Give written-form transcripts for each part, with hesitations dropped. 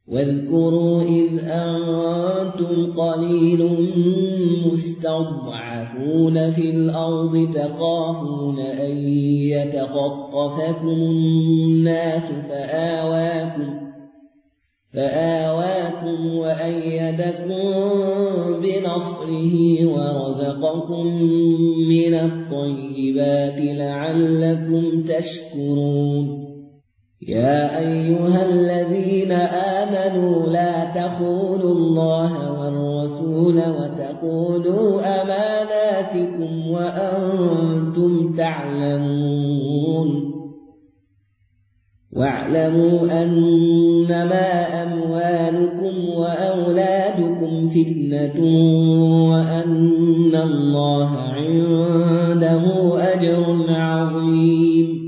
واذكروا إذ أنتم قليل مستضعفون في الأرض تخافون أن يتخطفكم الناس فآواكم وأيدكم بنصره ورزقكم من الطيبات لعلكم تشكرون. يا أيها الذين آمنوا لا تخونوا الله والرسول وتخونوا أماناتكم وأنتم تعلمون. واعلموا أنما أموالكم وأولادكم فتنة وأن الله عنده أجر عظيم.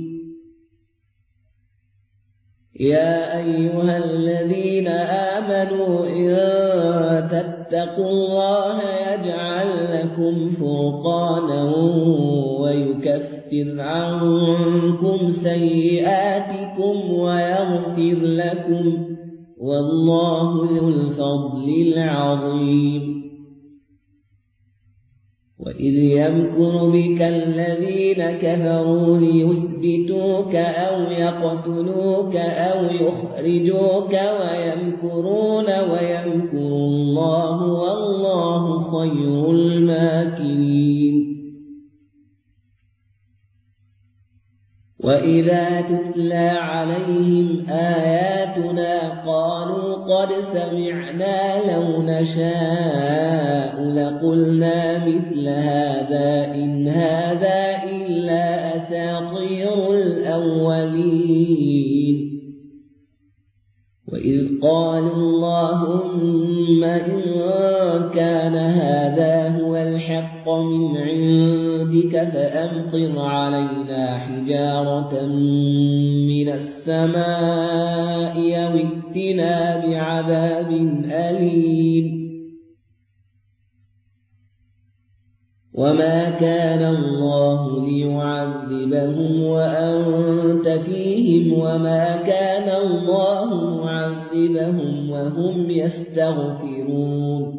يا أيها الذين آمنوا إن تتقوا الله يجعل لكم فرقانا ويكفر عنكم سيئاتكم ويغفر لكم والله ذو الفضل العظيم. وإذ يمكر بك الذين كفروا ليثبتوك أو يقتلوك أو يخرجوك ويمكرون ويمكر الله والله خير الماكرين. وإذا تتلى عليهم آياتنا قالوا قد سمعنا لو نشاء لقلنا مثل هذا إن هذا إلا أساطير الأولين. وإذ قالوا اللهم إن كان هذا هو الحق من عندك فأمطر علينا حجارة من السماء أو ائتنا بعذاب أليم. وما كان الله ليعذبهم وأنت فيهم وما كان الله معذبهم وهم يستغفرون.